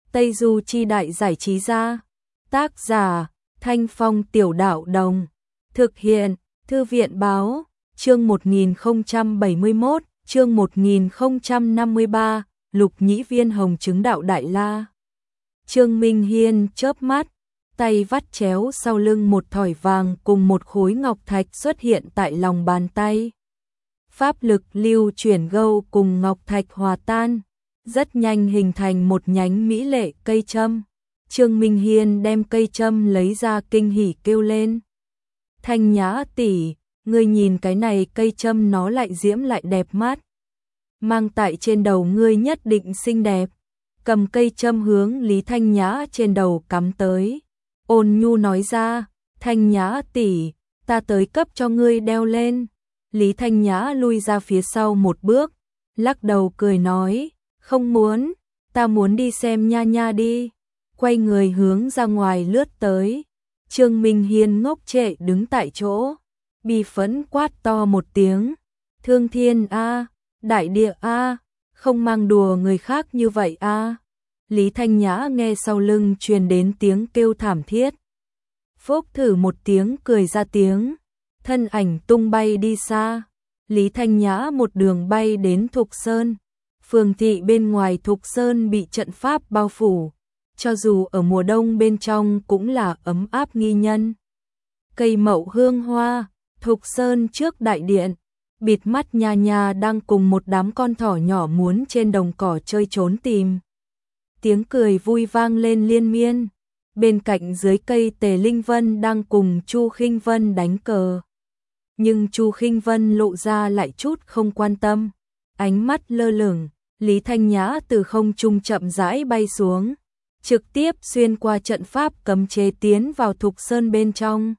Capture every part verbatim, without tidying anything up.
Tây Du Chi Đại Giải Trí Gia. Tác giả Thanh Phong Tiểu Đạo Đồng. Thực hiện Thư viện Báo. Chương một nghìn không trăm bảy mươi mốt, chương một nghìn không trăm năm mươi ba, Lục Nhĩ Viên Hồng Chứng Đạo Đại La. Trương Minh Hiên chớp mắt, tay vắt chéo sau lưng, một thỏi vàng cùng một khối ngọc thạch xuất hiện tại lòng bàn tay. Pháp lực lưu chuyển gâu cùng ngọc thạch hòa tan, rất nhanh hình thành một nhánh mỹ lệ cây châm. Trương Minh Hiên đem cây châm lấy ra, kinh hỉ kêu lên: Thanh Nhã tỷ, ngươi nhìn cái này cây châm, nó lại diễm lại đẹp mắt, mang tại trên đầu ngươi nhất định xinh đẹp. Cầm cây châm hướng Lý Thanh Nhã trên đầu cắm tới, ôn nhu nói ra: Thanh Nhã tỷ, ta tới cấp cho ngươi đeo lên. Lý Thanh Nhã lui ra phía sau một bước, lắc đầu cười nói: Không muốn, ta muốn đi xem nha nha đi. Quay người hướng ra ngoài lướt tới. Trương Minh Hiên ngốc trệ đứng tại chỗ, bi phẫn quát to một tiếng: Thương Thiên a, Đại Địa a, không mang đùa người khác như vậy a. Lý Thanh Nhã nghe sau lưng truyền đến tiếng kêu thảm thiết, phốc thử một tiếng cười ra tiếng, thân ảnh tung bay đi xa. Lý Thanh Nhã một đường bay đến Thục Sơn. Phường thị bên ngoài Thục Sơn bị trận pháp bao phủ, cho dù ở mùa đông bên trong cũng là ấm áp nghi nhân. Cây mậu hương hoa, Thục Sơn trước đại điện, bịt mắt Nha Nha đang cùng một đám con thỏ nhỏ muốn trên đồng cỏ chơi trốn tìm. Tiếng cười vui vang lên liên miên. Bên cạnh dưới cây Tề Linh Vân đang cùng Chu Khinh Vân đánh cờ. Nhưng Chu Khinh Vân lộ ra lại chút không quan tâm, ánh mắt lơ lửng. Lý Thanh Nhã từ không trung chậm rãi bay xuống, trực tiếp xuyên qua trận pháp cấm chế tiến vào Thục Sơn bên trong.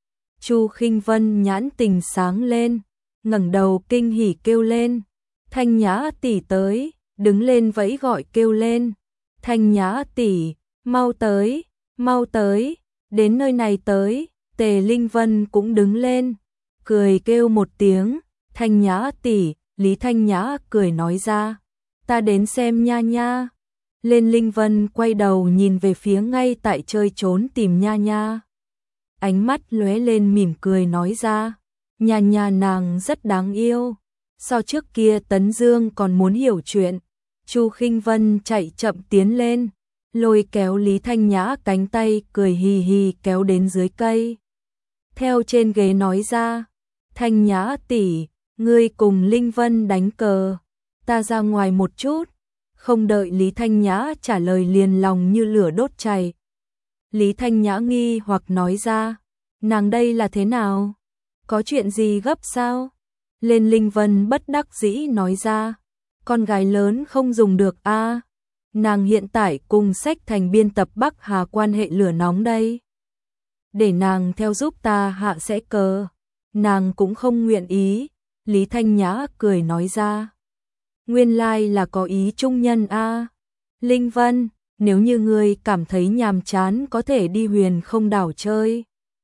Chu Khinh Vân nhãn tình sáng lên, ngẩng đầu kinh hỉ kêu lên: Thanh Nhã tỷ tới, đứng lên vẫy gọi kêu lên: Thanh Nhã tỷ, mau tới, mau tới, đến nơi này tới. Tề Linh Vân cũng đứng lên, cười kêu một tiếng: Thanh Nhã tỷ. Lý Thanh Nhã cười nói ra: Ta đến xem nha nha. Lên Linh Vân quay đầu nhìn về phía ngay tại chơi trốn tìm nha nha, ánh mắt lóe lên mỉm cười nói ra: Nha nha nàng rất đáng yêu, so trước kia Tấn Dương còn muốn hiểu chuyện. Chu Khinh Vân chạy chậm tiến lên, lôi kéo Lý Thanh Nhã cánh tay, cười hì hì kéo đến dưới cây. Theo trên ghế nói ra: Thanh Nhã tỷ, ngươi cùng Linh Vân đánh cờ, ta ra ngoài một chút. Không đợi Lý Thanh Nhã trả lời liền lòng như lửa đốt cháy. Lý Thanh Nhã nghi hoặc nói ra: Nàng đây là thế nào? Có chuyện gì gấp sao? Lên Linh Vân bất đắc dĩ nói ra: Con gái lớn không dùng được a. À. Nàng hiện tại cùng Sách Thành biên tập Bắc Hà quan hệ lửa nóng đây. Để nàng theo giúp ta hạ sẽ cờ, nàng cũng không nguyện ý. Lý Thanh Nhã cười nói ra: Nguyên lai là có ý trung nhân a. À. Linh Vân, nếu như ngươi cảm thấy nhàm chán có thể đi Huyền Không đảo chơi.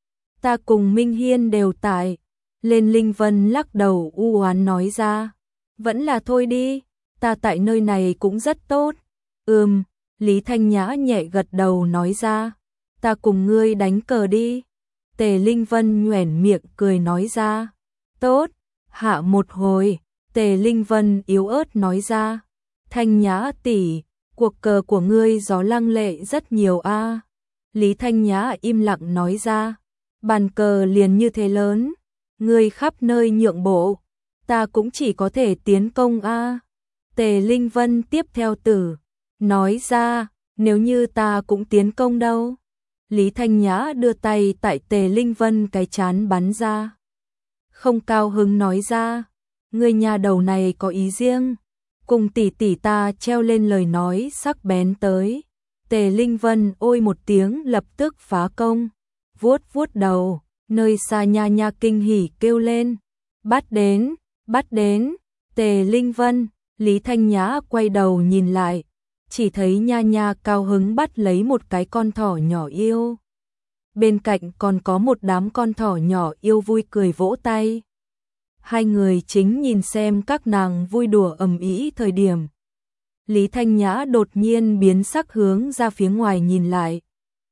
Ta cùng Minh Hiên đều tại. Lên Linh Vân lắc đầu u oán nói ra: Vẫn là thôi đi, ta tại nơi này cũng rất tốt. Ừm, Lý Thanh Nhã nhẹ gật đầu nói ra: Ta cùng ngươi đánh cờ đi. Tề Linh Vân nhoẻn miệng cười nói ra: Tốt, hạ một hồi. Tề Linh Vân yếu ớt nói ra: Thanh Nhã tỷ, cuộc cờ của ngươi gió lăng lệ rất nhiều a. À. Lý Thanh Nhã im lặng nói ra: Bàn cờ liền như thế lớn, ngươi khắp nơi nhượng bộ, ta cũng chỉ có thể tiến công a. À. Tề Linh Vân tiếp theo tử nói ra: Nếu như ta cũng tiến công đâu? Lý Thanh Nhã đưa tay tại Tề Linh Vân cái chán bắn ra, không cao hứng nói ra: Ngươi nhà đầu này có ý riêng, cùng tỷ tỷ ta treo lên lời nói sắc bén tới. Tề Linh Vân ôi một tiếng lập tức phá công, vuốt vuốt đầu. Nơi xa Nha Nha kinh hỉ kêu lên: Bắt đến, bắt đến. Tề Linh Vân, Lý Thanh Nhã quay đầu nhìn lại, chỉ thấy Nha Nha cao hứng bắt lấy một cái con thỏ nhỏ yêu. Bên cạnh còn có một đám con thỏ nhỏ yêu vui cười vỗ tay. Hai người chính nhìn xem các nàng vui đùa ầm ĩ thời điểm, Lý Thanh Nhã đột nhiên biến sắc hướng ra phía ngoài nhìn lại.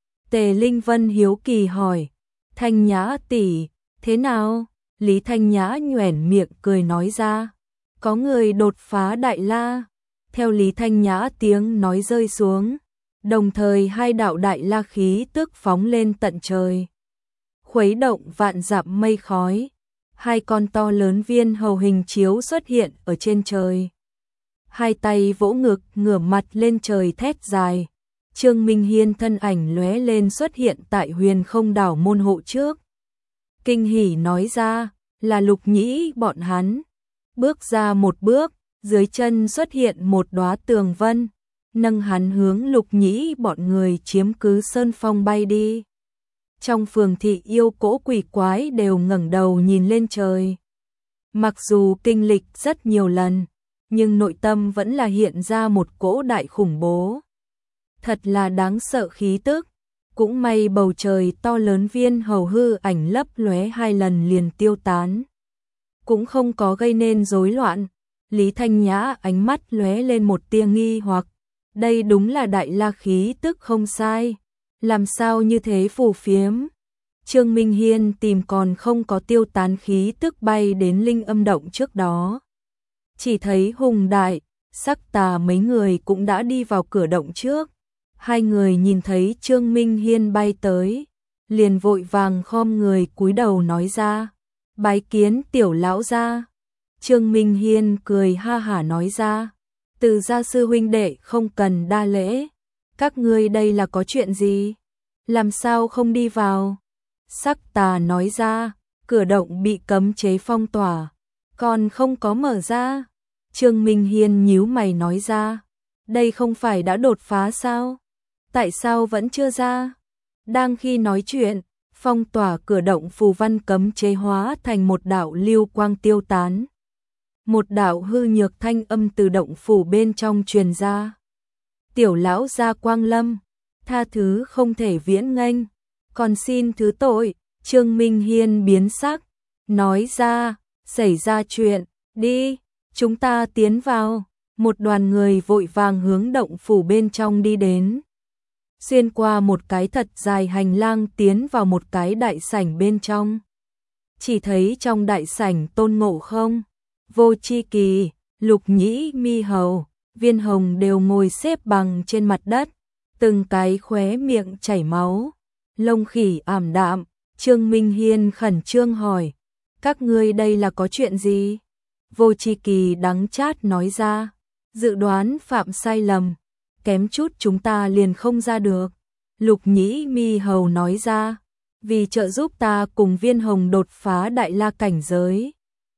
Tề Linh Vân hiếu kỳ hỏi, Thanh Nhã tỷ, thế nào? Lý Thanh Nhã nhoẻn miệng cười nói ra, có người đột phá đại la. Theo Lý Thanh Nhã tiếng nói rơi xuống, đồng thời hai đạo đại la khí tức phóng lên tận trời, khuấy động vạn dặm mây khói. Hai con to lớn viên hầu hình chiếu xuất hiện ở trên trời. Hai tay vỗ ngực, ngửa mặt lên trời thét dài. Trương Minh Hiên thân ảnh lóe lên xuất hiện tại Huyền Không Đảo môn hộ trước. Kinh hỉ nói ra, là Lục Nhĩ bọn hắn. Bước ra một bước, dưới chân xuất hiện một đóa tường vân, nâng hắn hướng Lục Nhĩ bọn người chiếm cứ sơn phong bay đi. Trong phường thị yêu cỗ quỷ quái đều ngẩng đầu nhìn lên trời. Mặc dù kinh lịch rất nhiều lần, nhưng nội tâm vẫn là hiện ra một cỗ đại khủng bố. Thật là đáng sợ khí tức. Cũng may bầu trời to lớn viên hầu hư ảnh lấp lóe hai lần liền tiêu tán, cũng không có gây nên rối loạn. Lý Thanh Nhã ánh mắt lóe lên một tia nghi hoặc, đây đúng là đại la khí tức không sai, làm sao như thế phù phiếm. Trương Minh Hiên tìm còn không có tiêu tán khí tức bay đến linh âm động trước đó. Chỉ thấy Hùng Đại, Sắc Tà mấy người cũng đã đi vào cửa động trước. Hai người nhìn thấy Trương Minh Hiên bay tới, liền vội vàng khom người cúi đầu nói ra, bái kiến tiểu lão gia. Trương Minh Hiên cười ha hả nói ra, Từ gia sư huynh đệ không cần đa lễ, các ngươi đây là có chuyện gì? Làm sao không đi vào? Sắc Tà nói ra, cửa động bị cấm chế phong tỏa, còn không có mở ra. Trương Minh Hiên nhíu mày nói ra, đây không phải đã đột phá sao? Tại sao vẫn chưa ra? Đang khi nói chuyện, phong tỏa cửa động phù văn cấm chế hóa thành một đạo lưu quang tiêu tán. Một đạo hư nhược thanh âm từ động phủ bên trong truyền ra. Tiểu lão gia Quang Lâm, tha thứ không thể viễn nghênh, còn xin thứ tội. Trương Minh Hiên biến sắc, nói ra, xảy ra chuyện, đi, chúng ta tiến vào. Một đoàn người vội vàng hướng động phủ bên trong đi đến. Xuyên qua một cái thật dài hành lang tiến vào một cái đại sảnh bên trong. Chỉ thấy trong đại sảnh Tôn Ngộ Không, Vô Chi Kỳ, Lục Nhĩ Mi Hầu, Viên Hồng đều ngồi xếp bằng trên mặt đất, từng cái khóe miệng chảy máu, lông khỉ ảm đạm. Trương Minh Hiên khẩn trương hỏi, các ngươi đây là có chuyện gì? Vô Chi Kỳ đắng chát nói ra, dự đoán phạm sai lầm, kém chút chúng ta liền không ra được. Lục Nhĩ Mi Hầu nói ra, vì trợ giúp ta cùng Viên Hồng đột phá đại la cảnh giới,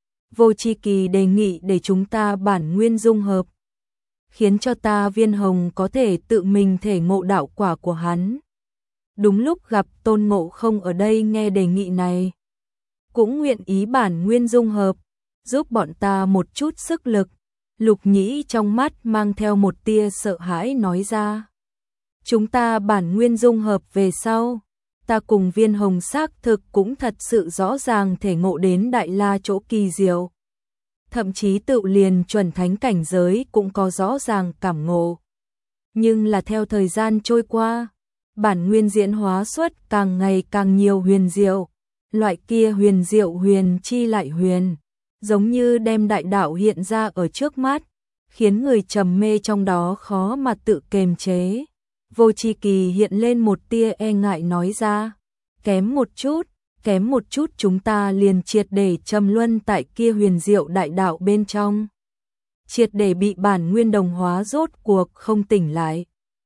Vô Chi Kỳ đề nghị để chúng ta bản nguyên dung hợp, khiến cho ta Viên Hồng có thể tự mình thể ngộ đạo quả của hắn. Đúng lúc gặp Tôn Ngộ Không ở đây nghe đề nghị này, cũng nguyện ý bản nguyên dung hợp, giúp bọn ta một chút sức lực. Lục Nhĩ trong mắt mang theo một tia sợ hãi nói ra, chúng ta bản nguyên dung hợp về sau, ta cùng Viên Hồng xác thực cũng thật sự rõ ràng thể ngộ đến đại la chỗ kỳ diệu, thậm chí tự liền chuẩn thánh cảnh giới cũng có rõ ràng cảm ngộ. Nhưng là theo thời gian trôi qua, bản nguyên diễn hóa xuất càng ngày càng nhiều huyền diệu, loại kia huyền diệu huyền chi lại huyền, giống như đem đại đạo hiện ra ở trước mắt, khiến người trầm mê trong đó khó mà tự kiềm chế. Vô Chi Kỳ hiện lên một tia e ngại nói ra, kém một chút, kém một chút chúng ta liền triệt để trầm luân tại kia huyền diệu đại đạo bên trong, triệt để bị bản nguyên đồng hóa rốt cuộc không tỉnh lại.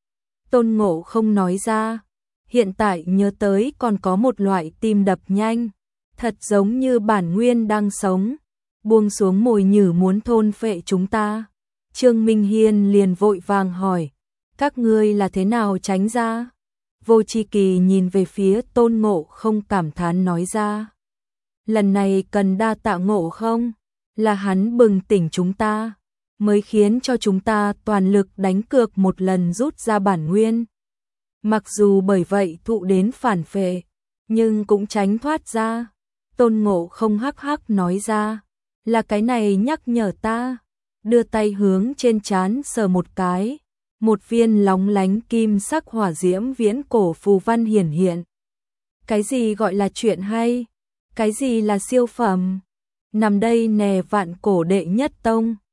Tôn Ngộ Không nói ra, hiện tại nhớ tới còn có một loại tim đập nhanh, thật giống như bản nguyên đang sống, buông xuống mồi nhử muốn thôn phệ chúng ta. Trương Minh Hiên liền vội vàng hỏi, các ngươi là thế nào tránh ra? Vô Chi Kỳ nhìn về phía Tôn Ngộ Không cảm thán nói ra, lần này cần đa tạ Ngộ Không, là hắn bừng tỉnh chúng ta, mới khiến cho chúng ta toàn lực đánh cược một lần rút ra bản nguyên. Mặc dù bởi vậy thụ đến phản phệ, nhưng cũng tránh thoát ra. Tôn Ngộ Không hắc hắc nói ra, là cái này nhắc nhở ta. đưa tay hướng trên trán sờ một cái, một viên lóng lánh kim sắc hỏa diễm viễn cổ phù văn hiển hiện. Cái gì gọi là chuyện hay? Cái gì là siêu phẩm? Nằm đây nè vạn cổ đệ nhất tông.